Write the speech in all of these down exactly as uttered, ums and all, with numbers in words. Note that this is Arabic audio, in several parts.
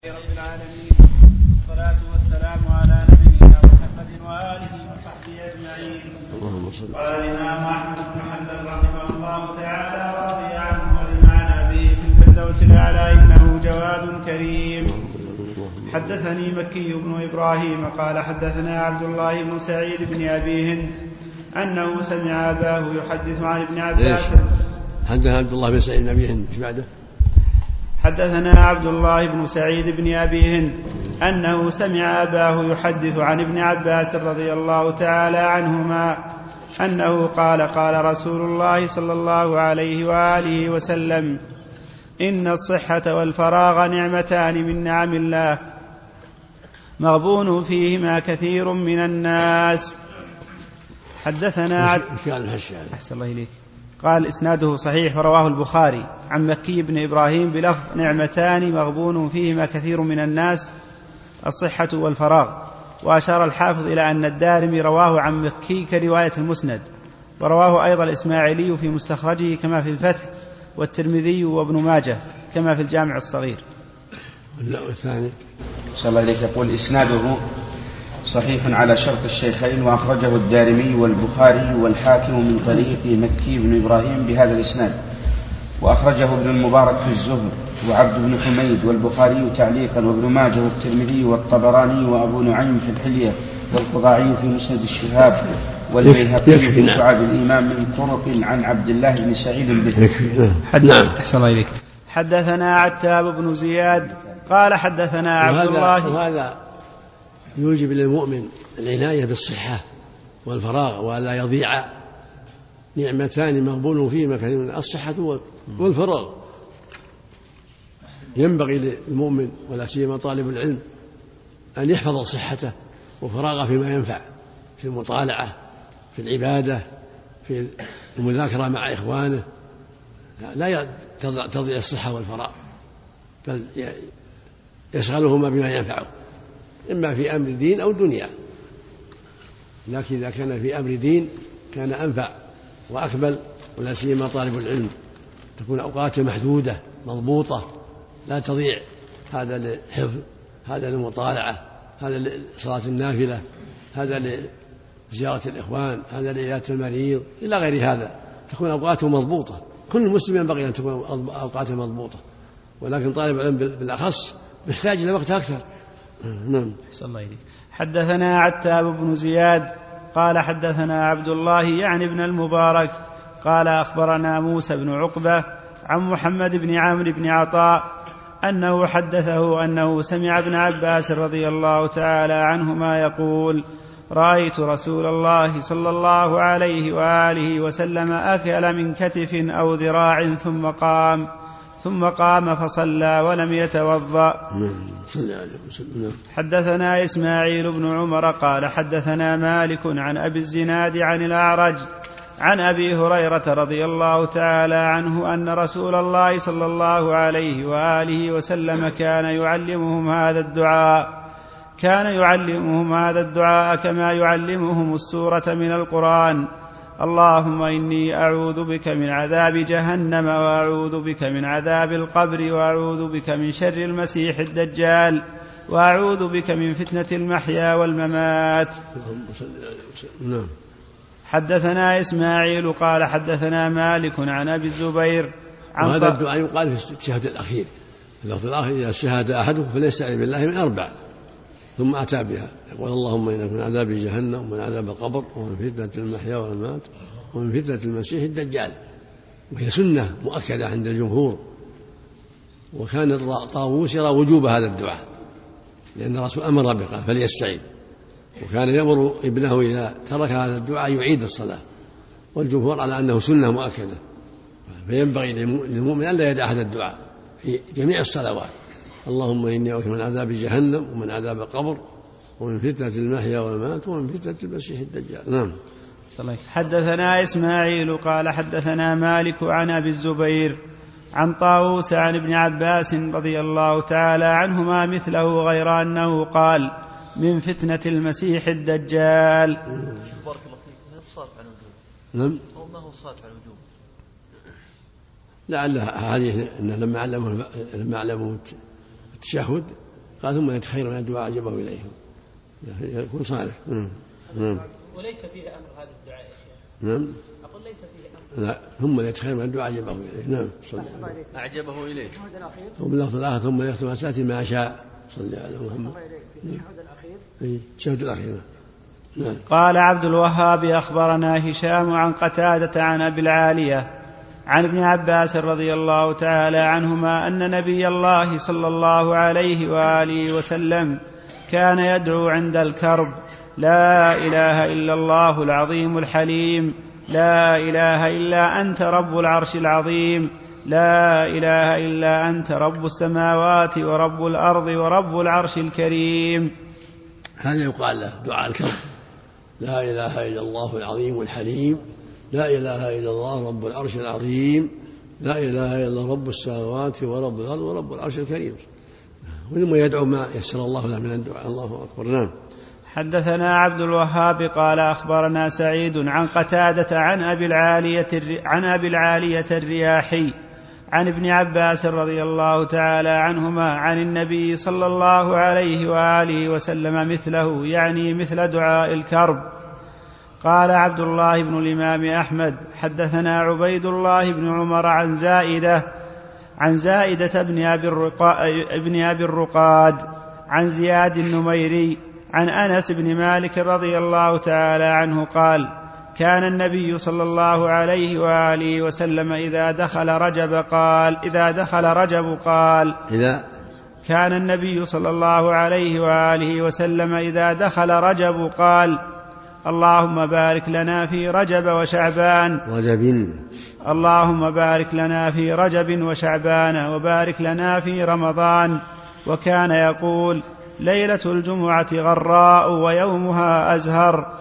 رب العالمين، والصلاة والسلام على نبينا محمد وآله وصحبه أجمعين. قال الإمام أحمد بن حنبل رحمه الله تعالى ورضي عنه ولمعنا به في الفردوس الأعلى إنه جواد كريم. حدثني مكي بن إبراهيم قال حدثنا عبد الله بن سعيد بن أبي هند أنه سمع أباه يحدث عن ابن عباس. حدثنا عبد الله بن سعيد بن أبي هند. بعده حدثنا عبد الله بن سعيد بن أبي هند أنه سمع أباه يحدث عن ابن عباس رضي الله تعالى عنهما أنه قال قال رسول الله صلى الله عليه وآله وسلم: إن الصحة والفراغ نعمتان من نعم الله مغبون فيهما كثير من الناس. حدثنا عد... أحسن الله إليك. قال إسناده صحيح ورواه البخاري عن مكي بن إبراهيم بلفظ: نعمتان مغبون فيهما كثير من الناس الصحة والفراغ. وأشار الحافظ إلى أن الدارمي رواه عن مكي كرواية المسند، ورواه أيضا الإسماعيلي في مستخرجه كما في الفتح، والترمذي وابن ماجه كما في الجامع الصغير. والثاني صلى الله عليه يقول إسناده صحيح على شرط الشيخين، وأخرجه الدارمي والبخاري والحاكم من طريق مكي بن إبراهيم بهذا الإسناد، وأخرجه ابن المبارك في الزهد وعبد بن حميد والبخاري تعليقا وابن ماجه والترمذي والطبراني وأبو نعيم في الحلية والقضاعي في مسند الشهاب والبيهقي في شعاب الإمام من طرق عن عبد الله بن سعيد به. أحسن الله إليك. حدثنا عتاب بن زياد قال حدثنا عبد الله. وهذا يوجب للمؤمن العناية بالصحة والفراغ ولا يضيع نعمتان مغبون فيهما كثير من الصحة والفراغ. ينبغي للمؤمن ولا سيما طالب العلم أن يحفظ صحته وفراغه فيما ينفع، في المطالعة، في العبادة، في المذاكرة مع إخوانه. لا تضيع الصحة والفراغ، بل يشغلهما بما ينفعه، إما في أمر دين أو دنيا. لكن إذا كان في أمر دين كان أنفع وأكمل، ولا سيما طالب العلم تكون أوقاته محدودة مضبوطة، لا تضيع. هذا للحفظ، هذا للمطالعة، هذا لصلاة النافلة، هذا لزيارة الإخوان، هذا لعيادة المريض، إلى غير هذا. تكون أوقاته مضبوطة. كل مسلم ينبغي أن تكون أوقاته مضبوطة، ولكن طالب العلم بالأخص محتاج إلى وقت أكثر. نعم. صلى الله عليه. حدثنا عتاب بن زياد قال حدثنا عبد الله يعني ابن المبارك قال أخبرنا موسى بن عقبة عن محمد بن عمرو بن عطاء أنه حدثه أنه سمع ابن عباس رضي الله تعالى عنهما يقول: رأيت رسول الله صلى الله عليه وآله وسلم أكل من كتف أو ذراع ثم قام ثم قام فصلى ولم يتوضأ. حدثنا إسماعيل بن عمر قال حدثنا مالك عن أبي الزناد عن الأعرج عن أبي هريرة رضي الله تعالى عنه أن رسول الله صلى الله عليه وآله وسلم كان يعلمهم هذا الدعاء كان يعلمهم هذا الدعاء كما يعلمهم السورة من القرآن: اللهم إني أعوذ بك من عذاب جهنم وأعوذ بك من عذاب القبر وأعوذ بك من شر المسيح الدجال وأعوذ بك من فتنة المحيا والممات. حدثنا إسماعيل قال حدثنا مالك عن أبي الزبير عن وهذا الدعاء يقال في الشهادة الأخير. اللفظ الآخر: إذا شهد أحدكم فليستعذ بالله من أربع، ثم أتى بها يقول: اللهم إنك من عذاب جهنم ومن عذاب القبر ومن فتنة المحيا والممات ومن فتنة المسيح الدجال. وهي سنة مؤكدة عند الجمهور، وكان طاووس يرى وجوب هذا الدعاء لأن الرسول أمر به قال فليستعيذ، وكان يأمر ابنه إذا ترك هذا الدعاء يعيد الصلاة، والجمهور على أنه سنة مؤكدة. فينبغي للمؤمن أن لا يدع هذا الدعاء في جميع الصلوات: اللهم إني أعوذ من عذاب جهنم ومن عذاب القبر ومن فتنة المحيا والممات ومن فتنة المسيح الدجال. نعم. حدثنا إسماعيل قال حدثنا مالك عن أبي الزبير عن طاووس عن ابن عباس رضي الله تعالى عنهما مثله، غير أنه قال: من فتنة المسيح الدجال. بارك الله فيك. هل الصارف عن وجوب؟ نعم. أو ما هو الصارف عن وجوب؟ لعل هذه لما علموا لما علموا التشهد قال ثم يتخير من الدعاء عجبه إليه يكون صالح. نعم. وليس فيه أمر هذا الدعاء يا شيخ. نعم. أقول ليس فيه أمر. لا ثم يتخير من الدعاء عجبه إليه. نعم. أعجبه إليه. ثم اللفظ الآخر ثم يختم الثلاث ما شاء. صلى على محمد. الشهود الأخير. إيه الشهود الأخير. نعم. قال عبد الوهاب أخبرنا هشام عن قتادة عن أبي العالية عن ابن عباس رضي الله تعالى عنهما أن نبي الله صلى الله عليه وآله وسلم كان يدعو عند الكرب: لا إله إلا الله العظيم الحليم، لا إله إلا أنت رب العرش العظيم، لا إله إلا أنت رب السماوات ورب الأرض ورب العرش الكريم. هذا يقال له دعاء الكرب: لا إله إلا الله العظيم الحليم، لا إله إلا الله رب العرش العظيم، لا إله إلا رب السماوات ورب الأرض ورب العرش الكريم. ثم يدعو ما يسر الله له من الدعاء. الله أكبر. نعم. حدثنا عبد الوهاب قال أخبرنا سعيد عن قتادة عن أبي العالية عن أبي العالية الرياحي عن ابن عباس رضي الله تعالى عنهما عن النبي صلى الله عليه وآله وسلم مثله، يعني مثل دعاء الكرب. قال عبد الله بن الإمام أحمد: حدثنا عبيد الله بن عمر عن زائدة عن زائدة بن أبي ابن أبي الرقاد عن زياد النميري عن أنس بن مالك رضي الله تعالى عنه قال: كان النبي صلى الله عليه وآله وسلم إذا دخل رجب قال إذا دخل رجب قال إذا كان النبي صلى الله عليه وآله وسلم إذا دخل رجب قال: اللهم بارك لنا في رجب وشعبان رجب اللهم بارك لنا في رجب وشعبان وبارك لنا في رمضان. وكان يقول: ليلة الجمعة غراء ويومها أزهر.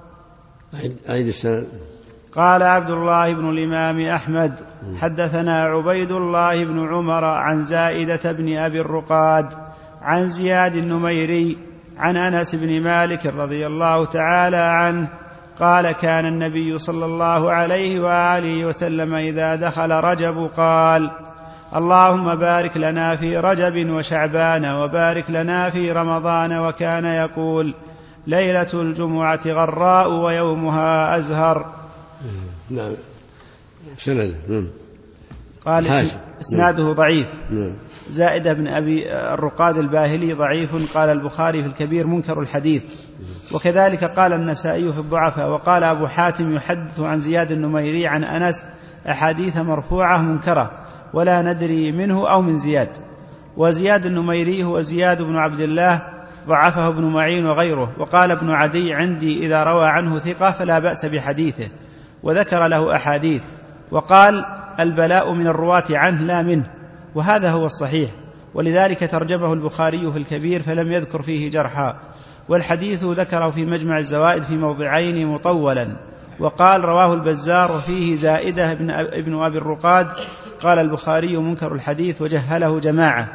عيد السنة. قال عبد الله بن الإمام أحمد: حدثنا عبيد الله بن عمر عن زائدة بن أبي الرقاد عن زياد النميري عن أنس بن مالك رضي الله تعالى عنه قال: كان النبي صلى الله عليه وآله وسلم إذا دخل رجب قال: اللهم بارك لنا في رجب وشعبان وبارك لنا في رمضان. وكان يقول: ليلة الجمعة غراء ويومها أزهر. نعم. سند. قال إسناده ضعيف. زائدة بن أبي الرقاد الباهلي ضعيف. قال البخاري في الكبير: منكر الحديث. وكذلك قال النسائي في الضعفاء. وقال أبو حاتم يحدث عن زياد النميري عن أنس أحاديث مرفوعة منكرة ولا ندري منه أو من زياد. وزياد النميري هو زياد بن عبد الله ضعفه ابن معين وغيره. وقال ابن عدي: عندي إذا روى عنه ثقة فلا بأس بحديثه، وذكر له أحاديث. وقال: البلاء من الرواة عنه لا منه، وهذا هو الصحيح. ولذلك ترجمه البخاري في الكبير فلم يذكر فيه جرحا. والحديث ذكره في مجمع الزوائد في موضعين مطولا. وقال: رواه البزار وفيه زائدة ابن أبي الرقاد. قال البخاري: منكر الحديث، وجهله جماعة.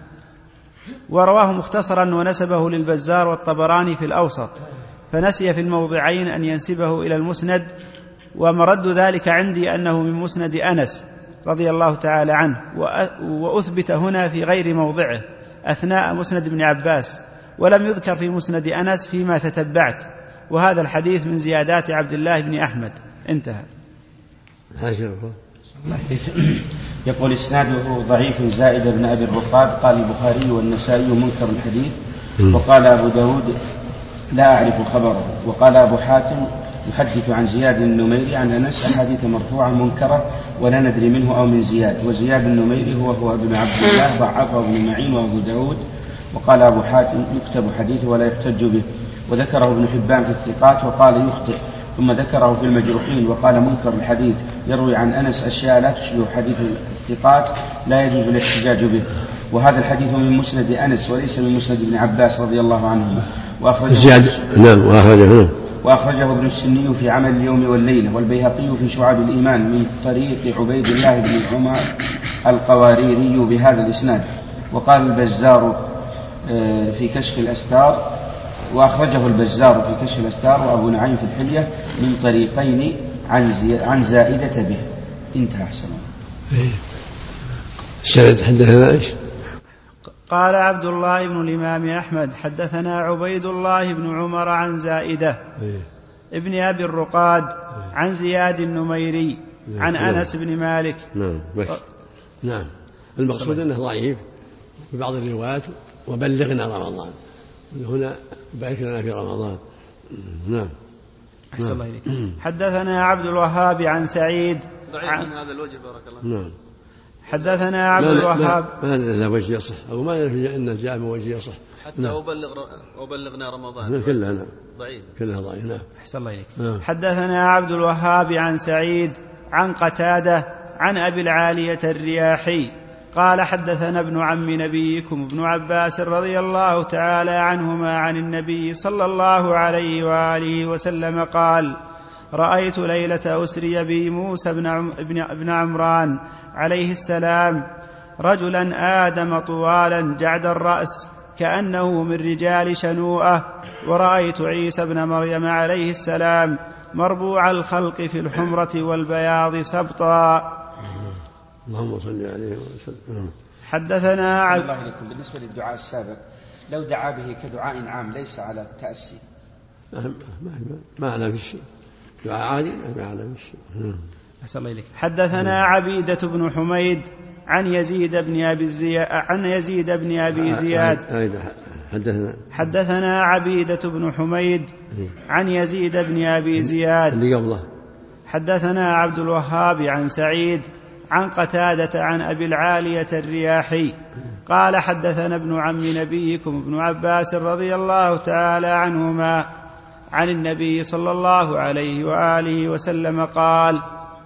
ورواه مختصرا ونسبه للبزار والطبراني في الأوسط، فنسي في الموضعين أن ينسبه إلى المسند. ومرد ذلك عندي أنه من مسند أنس رضي الله تعالى عنه، وأثبت هنا في غير موضعه أثناء مسند ابن عباس، ولم يذكر في مسند أنس فيما تتبعت. وهذا الحديث من زيادات عبد الله بن أحمد. انتهى. يقول: إسناده ضعيف زائد بن أبي الرقاد. قال البخاري والنسائي: منكر الحديث. وقال أبو داود: لا أعرف خبره. وقال أبو حاتم يحدث عن زياد النميري عن أنس أحاديث مرفوعة منكرة ولا ندري منه أو من زياد. وزياد النميري هو هو ابن عبد الله ضعفه ابن معين وأبو داود. وقال أبو حاتم: يكتب حديثه ولا يحتج به. وذكره ابن حبان في الثقات وقال: يخطئ. ثم ذكره في المجروحين وقال: منكر الحديث، يروي عن أنس أشياء لا تشبه حديث الثقات لا يجوز الاحتجاج به. وهذا الحديث من مسند أنس وليس من مسند ابن عباس رضي الله عنهما. وأخرجه, نعم وأخرجه, وأخرجه ابن السني في عمل اليوم والليلة، والبيهقي في شعاب الإيمان من طريق عبيد الله بن عمر القواريري بهذا الإسناد. وقال البزار في كشف الأستار، وأخرجه البزار في كشف الأستار وأبو نعيم في الحلية من طريقين عن, عن زائدة به. انتهى. حسنا. السند حدثنا ايش؟ قال عبد الله بن الإمام أحمد حدثنا عبيد الله بن عمر عن زائدة إيه. ابن أبي الرقاد عن زياد النميري عن نعم. أنس بن مالك. نعم بس. نعم المقصود أنه ضعيف في بعض الروايات وبلغنا رمضان، هنا بارك لنا في رمضان. نعم. أحسن الله إليك. حدثنا عبد الوهاب عن سعيد ضعيف عن من هذا الوجه بارك الله. نعم. حدثنا عبد الوهاب ما له وجه يصح أو ما له أنه جاء من وجه يصح حتى نعم. وبلغ وبلغنا رمضان نعم. كلها نعم. ضعيف كلها ضعيف. نعم. أحسن الله إليك. نعم. حدثنا عبد الوهاب عن سعيد عن قتادة عن أبي العالية الرياحي قال حدثنا ابن عم نبيكم ابن عباس رضي الله تعالى عنهما عن النبي صلى الله عليه وآله وسلم قال: رأيت ليلة أسري بي موسى بن, عم بن, بن عمران عليه السلام رجلا آدم طوالا جعد الرأس كأنه من رجال شنوءة، ورأيت عيسى بن مريم عليه السلام مربوع الخلق في الحمرة والبياض سبطا. اللهم صل عليه وسلم. حدثنا عبد الله عليكم. بالنسبة للدعاء السابق لو دعا به كدعاء عام ليس على التأسي ما ما أعلم في شيء، دعاء عادي ما أعلم في شيء. أحسن الله إليك. حدثنا عبيدة بن حميد عن يزيد بن أبي زياد عن يزيد بن أبي زياد حدثنا حدثنا عبيدة بن حميد عن يزيد بن أبي زياد اللي قبله. حدثنا عبد الوهاب عن سعيد عن قتادة عن أبي العالية الرياحي قال حدثنا ابن عم نبيكم ابن عباس رضي الله تعالى عنهما عن النبي صلى الله عليه وآله وسلم قال: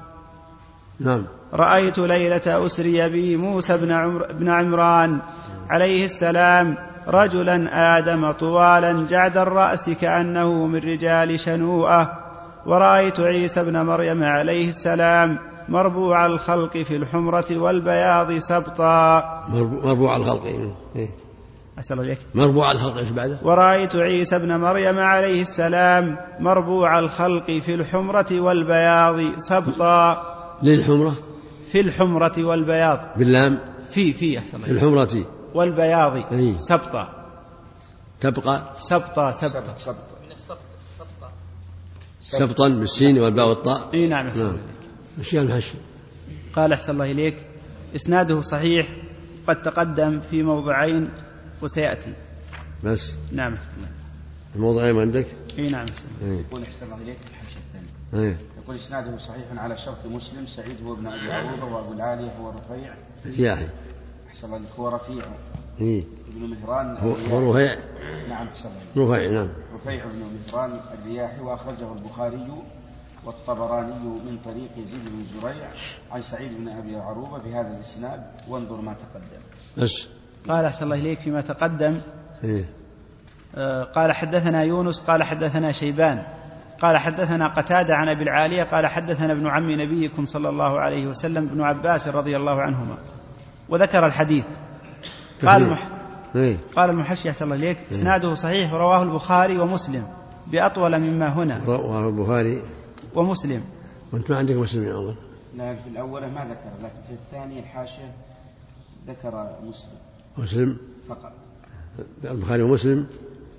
نعم. رأيت ليلة أسري بي موسى بن, عمر بن عمران عليه السلام رجلا آدم طوالا جعد الرأس كأنه من رجال شنوءة، ورأيت عيسى بن مريم عليه السلام مربوع الخلق في الحمرة والبياض سبطا. مربوع الخلق إيه؟ أسأل الله مربوع الخلق إيش بعده؟ ورأيت عيسى بن مريم عليه السلام مربوع الخلق في الحمرة والبياض سبطا. للحمرة في الحمرة والبياض باللام في في أحسن الله. في الحمرة والبياض أي. سبطا. تبقى سبطا سبطا سبط. من السبط سبطا سبطا بالسين والباء والطاء. اي نعم. أحسن نعم. الله إليك. مشي المحشي. قال أحسن الله إليك إسناده صحيح قد تقدم في موضعين وسيأتي. بس نعم أحسن الله. الموضعين عندك؟ اي نعم أحسن الله. يقول أحسن الله إليك في الحاشية الثانية ايه. يقول إسناده صحيح على شرط مسلم. سعيد هو ابن أبي عروبة، وأبو العالية هو رفيع. رفيعي. أحسن الله إليك. هو رفيع ايه. ابن مهران. هو, هو رفيع. نعم أحسن الله. رفيع نعم. رفيع بن مهران الرياحي، وأخرجه البخاري والطبراني من طريق يزيد بن زريع عن سعيد بن أبي عروبة بهذا الإسناد، وانظر ما تقدم. بس. قال أحسن الله إليك فيما تقدم ايه. آه قال حدثنا يونس قال حدثنا شيبان قال حدثنا قتادة عن أبي العالية قال حدثنا ابن عم نبيكم صلى الله عليه وسلم ابن عباس رضي الله عنهما، وذكر الحديث. قال المح... ايه. قال المحشي أحسن الله إليك إسناده صحيح رواه البخاري ومسلم بأطول مما هنا. رواه البخاري ومسلم. وانت ما عندك مسلم يا عمر؟ لا في الأول ما ذكر، لكن في الثاني الحاشية ذكر مسلم مسلم فقط. البخاري ومسلم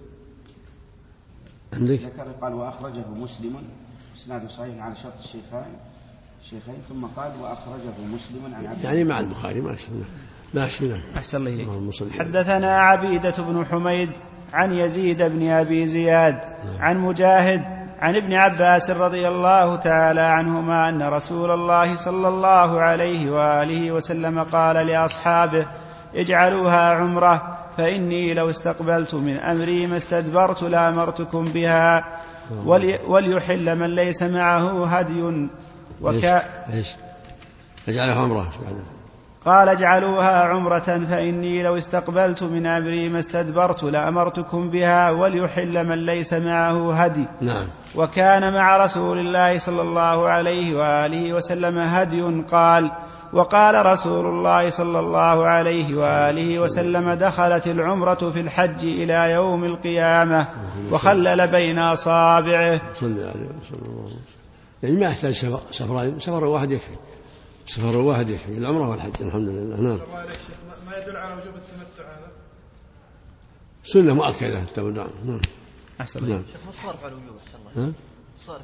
عندك؟ ذكر قال وأخرجه مسلم إسناده صحيح على شرط الشيخين الشيخين ثم قال وأخرجه مسلم عن عبد يعني مع البخاري ما شاء الله ماشي. أحسن الله إليك. اللهم صل. حدثنا عبيدة بن حميد عن يزيد بن أبي زياد عن مجاهد عن ابن عباس رضي الله تعالى عنهما أن رسول الله صلى الله عليه وآله وسلم قال لأصحابه: اجعلوها عمرة، فإني لو استقبلت من أمري ما استدبرت لأمرتكم بها، ولي وليحل من ليس معه هدي. وكا ايش اجعلها عمرة؟ قال: اجعلوها عمرة، فإني لو استقبلت من أمري ما استدبرت لأمرتكم بها، وليحل من ليس معه هدي. نعم. وكان مع رسول الله صلى الله عليه وآله وسلم هدي. قال: وقال رسول الله صلى الله عليه وآله وسلم: دخلت العمرة في الحج إلى يوم القيامة، وخلل بين أصابعه. صلى الله عليه وسلم. يعني ما يحتاج سفر، سفرين، سفر واحد يكفي. سفر واحد يكفي العمرة والحج الحمد لله. نعم. ما يدل على وجوب التمتع هذا؟ سنة مؤكدة التمتع. نعم. أحسن. نعم. شيخ ما صارف على الوجوب أحسن الله. صارف.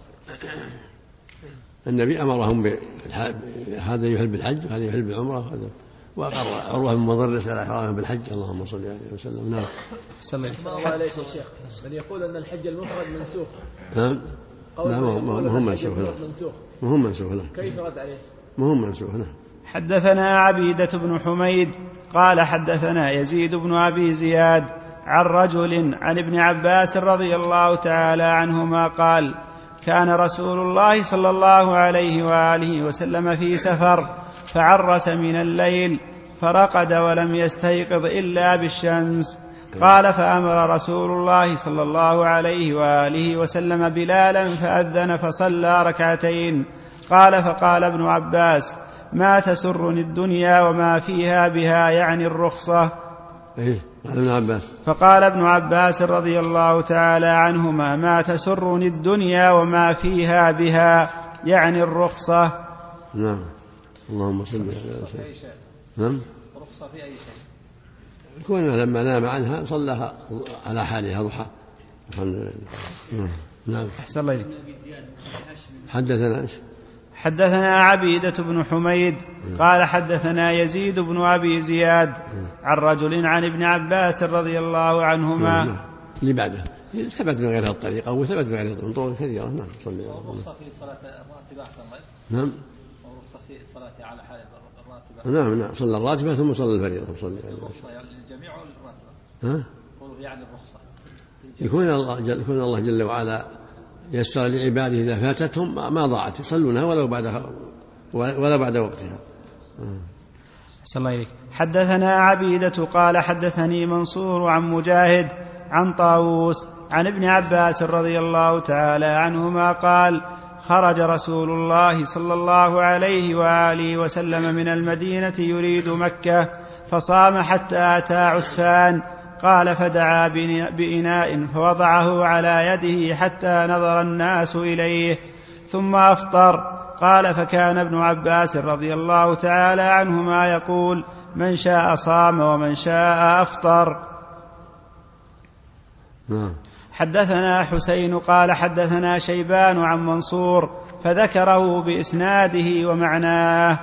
النبي أمرهم هذا يحل بالحج وهذا يحل بالعمرة هذا، وأقر عروة من مضر على إحرامه بالحج. اللهم صل عليه وسلم. نعم. صلى الله عليه يا شيخ. من يقول أن الحج المفرد منسوخ. نعم. لا ما هم منسوخ له. ما هم منسوخ له. كيف رد عليه؟ ما هم منسوخ له. حدثنا عبيدة بن حميد قال حدثنا يزيد بن أبي زياد عن رجل عن ابن عباس رضي الله تعالى عنهما قال: كان رسول الله صلى الله عليه وآله وسلم في سفر فعرس من الليل فرقد ولم يستيقظ إلا بالشمس. قال: فأمر رسول الله صلى الله عليه وآله وسلم بلالا فأذن فصلى ركعتين. قال: فقال ابن عباس: ما تسرني الدنيا وما فيها بها، يعني الرخصة. إيه؟ قال ابن عباس. فقال ابن عباس رضي الله تعالى عنهما: ما تسرني الدنيا وما فيها بها، يعني الرخصة. نعم. اللهم صل على سيدنا. نعم. رخصة في أي شيء. كنا لما نام عنها صلىها على حالها ضحى. الحمد لله. نعم. أحسن الله إليك. حدثنا ايش؟ حدثنا عبيدة بن حميد قال حدثنا يزيد بن أبي زياد عن رجل عن ابن عباس رضي الله عنهما. اللي بعده ثبت من غير الطريقة وثبت من غير طرق كثيرة. نعم. صلى الله عليه وسلم. ورخصة في صلاة الراتبة أحسن الله. نعم. ورخصة في صلاة على حال الراتبة. نعم نعم. صلى الراتبة ثم صلى الفريضة. صلى الله عليه وسلم. الرخصة يعني للجميع ولا الراتبة؟ ها؟ قولوا يعني الرخصة. يكون الله جل, يكون الله جل وعلا يسر لعباده إذا فاتتهم ما ضاعت يصلونها ولو بعد ولا بعد وقتها. أحسن الله إليك. حدثنا عبيدة قال حدثني منصور عن مجاهد عن طاووس عن ابن عباس رضي الله تعالى عنهما قال: خرج رسول الله صلى الله عليه وآله وسلم من المدينة يريد مكة فصام حتى أتى عسفان. قال: فدعا بإناء فوضعه على يده حتى نظر الناس إليه ثم أفطر. قال: فكان ابن عباس رضي الله تعالى عنهما يقول: من شاء صام ومن شاء أفطر. حدثنا حسين قال حدثنا شيبان عن منصور فذكره بإسناده ومعناه.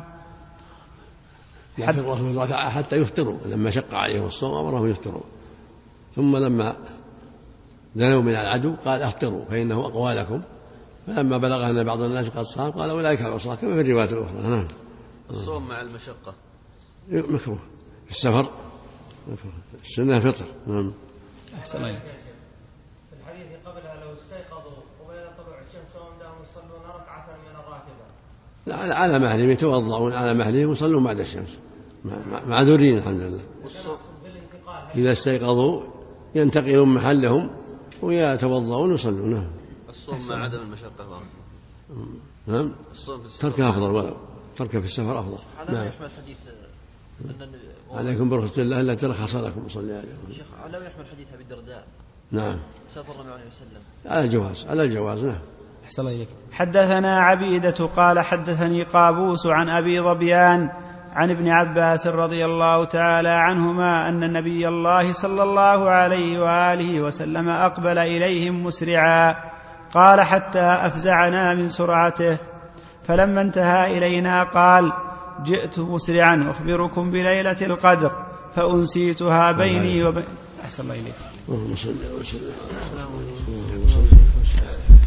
لكن الرسول ركع حتى يفطروا لما شق عليهم الصوم أمرهم يفطروا، ثم لما دنوا من العدو قال: أفطروا فإنه أقوى لكم. فلما بلغ أن بعض الناس قد صام قال: أولئك العصاة، كما في الروايات الأخرى. نعم. الصوم مع المشقة مكروه في السفر، السنة فطر. نعم. أحسن الله. في الحديث قبلها لو استيقظوا وبين طلوع الشمس وهم يصلون ركعة من الراتبة. لا، على مهلهم يتوضؤون على مهلهم ويصلون بعد الشمس معذورين الحمد لله. إذا استيقظوا ينتقلون محلهم ويتوضؤون ويصلون. نعم. الصوم مع عدم المشقة. نعم. تركه أفضل، ولو تركه في السفر أفضل. نعم. يحمل حديث عليكم برخص الله إلا ترخص لكم صلى الله عليه وسلم. شيخ على يحمل حديث أبي الدرداء. نعم. صلى الله عليه وسلم على الجواز، على الجواز. نعم. أحسن الله إليك. حدثنا عبيدة قال حدثني قابوس عن أبي ظبيان عن ابن عباس رضي الله تعالى عنهما أن النبي الله صلى الله عليه وآله وسلم أقبل إليهم مسرعا. قال: حتى أفزعنا من سرعته، فلما انتهى إلينا قال: جئت مسرعا أخبركم بليلة القدر فأنسيتها بيني وبين. أحسن الله إليك. اللهم صل وسلم.